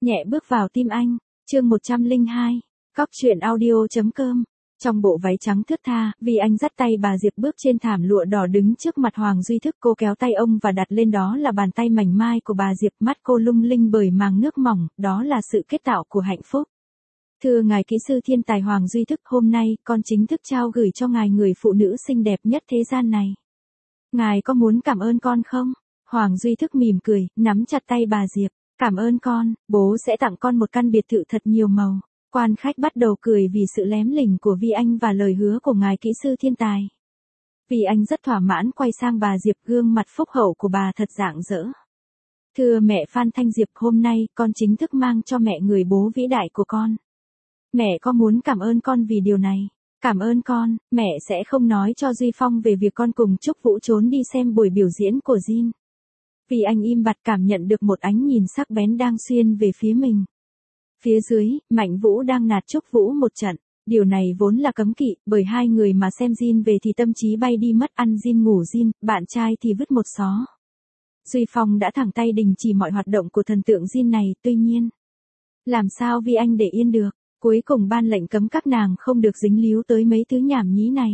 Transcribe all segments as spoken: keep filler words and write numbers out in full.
Nhẹ bước vào tim anh, chương một trăm lẻ hai, cóc truyện audio.com. Trong bộ váy trắng thướt tha, Vi Anh dắt tay bà Diệp bước trên thảm lụa đỏ đứng trước mặt Hoàng Duy Thức. Cô kéo tay ông và đặt lên đó là bàn tay mảnh mai của bà Diệp, mắt cô lung linh bởi màng nước mỏng, đó là sự kết tạo của hạnh phúc. Thưa ngài kỹ sư thiên tài Hoàng Duy Thức, hôm nay con chính thức trao gửi cho ngài người phụ nữ xinh đẹp nhất thế gian này. Ngài có muốn cảm ơn con không? Hoàng Duy Thức mỉm cười, nắm chặt tay bà Diệp. Cảm ơn con, bố sẽ tặng con một căn biệt thự thật nhiều màu. Quan khách bắt đầu cười vì sự lém lỉnh của Vi Anh và lời hứa của ngài kỹ sư thiên tài. Vi Anh rất thỏa mãn quay sang bà Diệp, gương mặt phúc hậu của bà thật rạng rỡ. Thưa mẹ Phan Thanh Diệp, hôm nay con chính thức mang cho mẹ người bố vĩ đại của con. Mẹ có muốn cảm ơn con vì điều này. Cảm ơn con, mẹ sẽ không nói cho Duy Phong về việc con cùng Trúc Vũ trốn đi xem buổi biểu diễn của Jin. Vi Anh im bặt, cảm nhận được một ánh nhìn sắc bén đang xuyên về phía mình. Phía dưới, Mạnh Vũ đang nạt Trúc Vũ một trận. Điều này vốn là cấm kỵ, bởi hai người mà xem Jin về thì tâm trí bay đi mất, ăn Jin ngủ Jin, bạn trai thì vứt một xó. Duy Phong đã thẳng tay đình chỉ mọi hoạt động của thần tượng Jin này, tuy nhiên. Làm sao Vi Anh để yên được, cuối cùng ban lệnh cấm các nàng không được dính líu tới mấy thứ nhảm nhí này.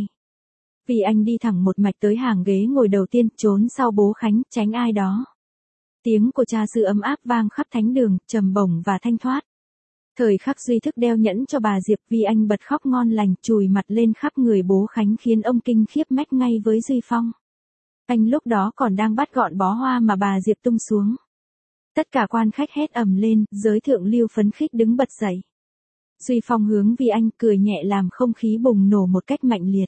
Vi Anh đi thẳng một mạch tới hàng ghế ngồi đầu tiên, trốn sau bố Khánh, tránh ai đó. Tiếng của cha sư ấm áp vang khắp thánh đường, trầm bổng và thanh thoát. Thời khắc Duy Thức đeo nhẫn cho bà Diệp, Vi Anh bật khóc ngon lành, chùi mặt lên khắp người bố Khánh khiến ông kinh khiếp mách ngay với Duy Phong. Anh lúc đó còn đang bắt gọn bó hoa mà bà Diệp tung xuống. Tất cả quan khách hét ầm lên, giới thượng lưu phấn khích đứng bật dậy. Duy Phong hướng Vi Anh cười nhẹ làm không khí bùng nổ một cách mạnh liệt.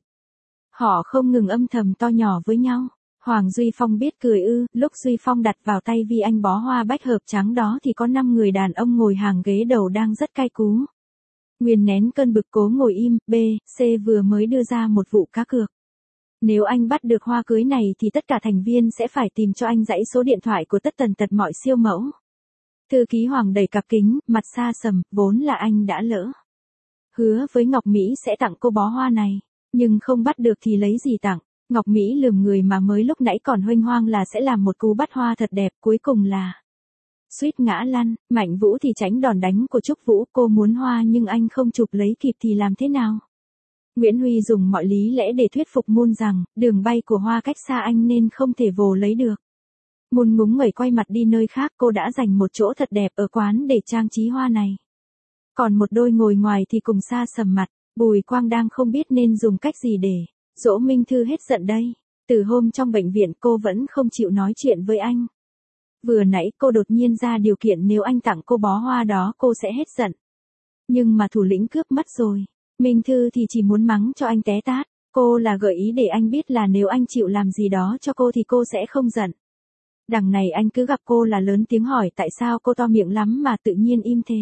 Họ không ngừng âm thầm to nhỏ với nhau. Hoàng Duy Phong biết cười ư, lúc Duy Phong đặt vào tay Vi Anh bó hoa bách hợp trắng đó thì có năm người đàn ông ngồi hàng ghế đầu đang rất cay cú. Nguyên nén cơn bực cố ngồi im, B, C vừa mới đưa ra một vụ cá cược. Nếu anh bắt được hoa cưới này thì tất cả thành viên sẽ phải tìm cho anh dãy số điện thoại của tất tần tật mọi siêu mẫu. Thư ký Hoàng đẩy cặp kính, mặt xa sầm, vốn là anh đã lỡ. Hứa với Ngọc Mỹ sẽ tặng cô bó hoa này, nhưng không bắt được thì lấy gì tặng. Ngọc Mỹ lườm người mà mới lúc nãy còn huênh hoang là sẽ làm một cú bắt hoa thật đẹp, cuối cùng là suýt ngã lăn. Mạnh Vũ thì tránh đòn đánh của Trúc Vũ, cô muốn hoa nhưng anh không chụp lấy kịp thì làm thế nào? Nguyễn Huy dùng mọi lý lẽ để thuyết phục Moon rằng, đường bay của hoa cách xa anh nên không thể vồ lấy được. Moon ngúng nguẩy quay mặt đi nơi khác, cô đã dành một chỗ thật đẹp ở quán để trang trí hoa này. Còn một đôi ngồi ngoài thì cùng xa sầm mặt, Bùi Quang đang không biết nên dùng cách gì để dỗ Minh Thư hết giận đây. Từ hôm trong bệnh viện cô vẫn không chịu nói chuyện với anh. Vừa nãy cô đột nhiên ra điều kiện nếu anh tặng cô bó hoa đó cô sẽ hết giận. Nhưng mà thủ lĩnh cướp mất rồi. Minh Thư thì chỉ muốn mắng cho anh té tát. Cô là gợi ý để anh biết là nếu anh chịu làm gì đó cho cô thì cô sẽ không giận. Đằng này anh cứ gặp cô là lớn tiếng hỏi tại sao cô to miệng lắm mà tự nhiên im thế.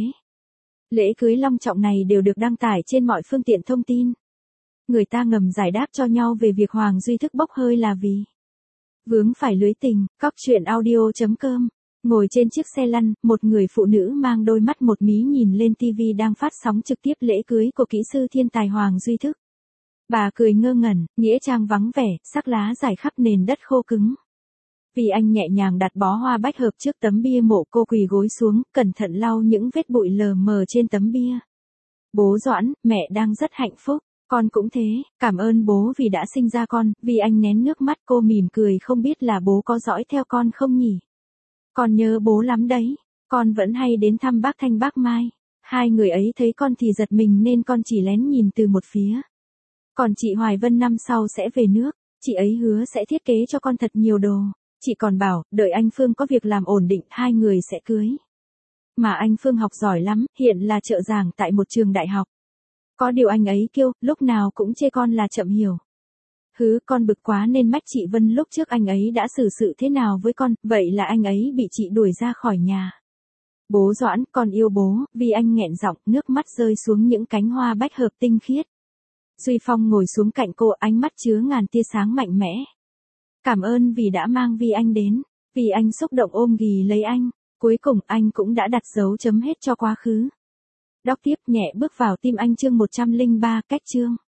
Lễ cưới long trọng này đều được đăng tải trên mọi phương tiện thông tin. Người ta ngầm giải đáp cho nhau về việc Hoàng Duy Thức bốc hơi là vì vướng phải lưới tình. Cóc truyện audio.com. Ngồi trên chiếc xe lăn, một người phụ nữ mang đôi mắt một mí nhìn lên tivi đang phát sóng trực tiếp lễ cưới của kỹ sư thiên tài Hoàng Duy Thức. Bà cười ngơ ngẩn, nghĩa trang vắng vẻ, sắc lá rải khắp nền đất khô cứng. Vi Anh nhẹ nhàng đặt bó hoa bách hợp trước tấm bia mộ, cô quỳ gối xuống, cẩn thận lau những vết bụi lờ mờ trên tấm bia. Bố Doãn, mẹ đang rất hạnh phúc. Con cũng thế, cảm ơn bố vì đã sinh ra con. Vi Anh nén nước mắt, cô mỉm cười, không biết là bố có dõi theo con không nhỉ? Con nhớ bố lắm đấy, con vẫn hay đến thăm bác Thanh bác Mai. Hai người ấy thấy con thì giật mình nên con chỉ lén nhìn từ một phía. Còn chị Hoài Vân năm sau sẽ về nước, chị ấy hứa sẽ thiết kế cho con thật nhiều đồ. Chị còn bảo, đợi anh Phương có việc làm ổn định, hai người sẽ cưới. Mà anh Phương học giỏi lắm, hiện là trợ giảng tại một trường đại học. Có điều anh ấy kêu, lúc nào cũng chê con là chậm hiểu. Hứ, con bực quá nên mách chị Vân lúc trước anh ấy đã xử sự thế nào với con, vậy là anh ấy bị chị đuổi ra khỏi nhà. Bố Doãn, con yêu bố. Vi Anh nghẹn giọng, nước mắt rơi xuống những cánh hoa bách hợp tinh khiết. Duy Phong ngồi xuống cạnh cô, ánh mắt chứa ngàn tia sáng mạnh mẽ. Cảm ơn vì đã mang Vi Anh đến. Vi Anh xúc động ôm ghì lấy anh. Cuối cùng anh cũng đã đặt dấu chấm hết cho quá khứ. Đọc tiếp, nhẹ bước vào tim anh chương một trăm lẻ ba, cách chương.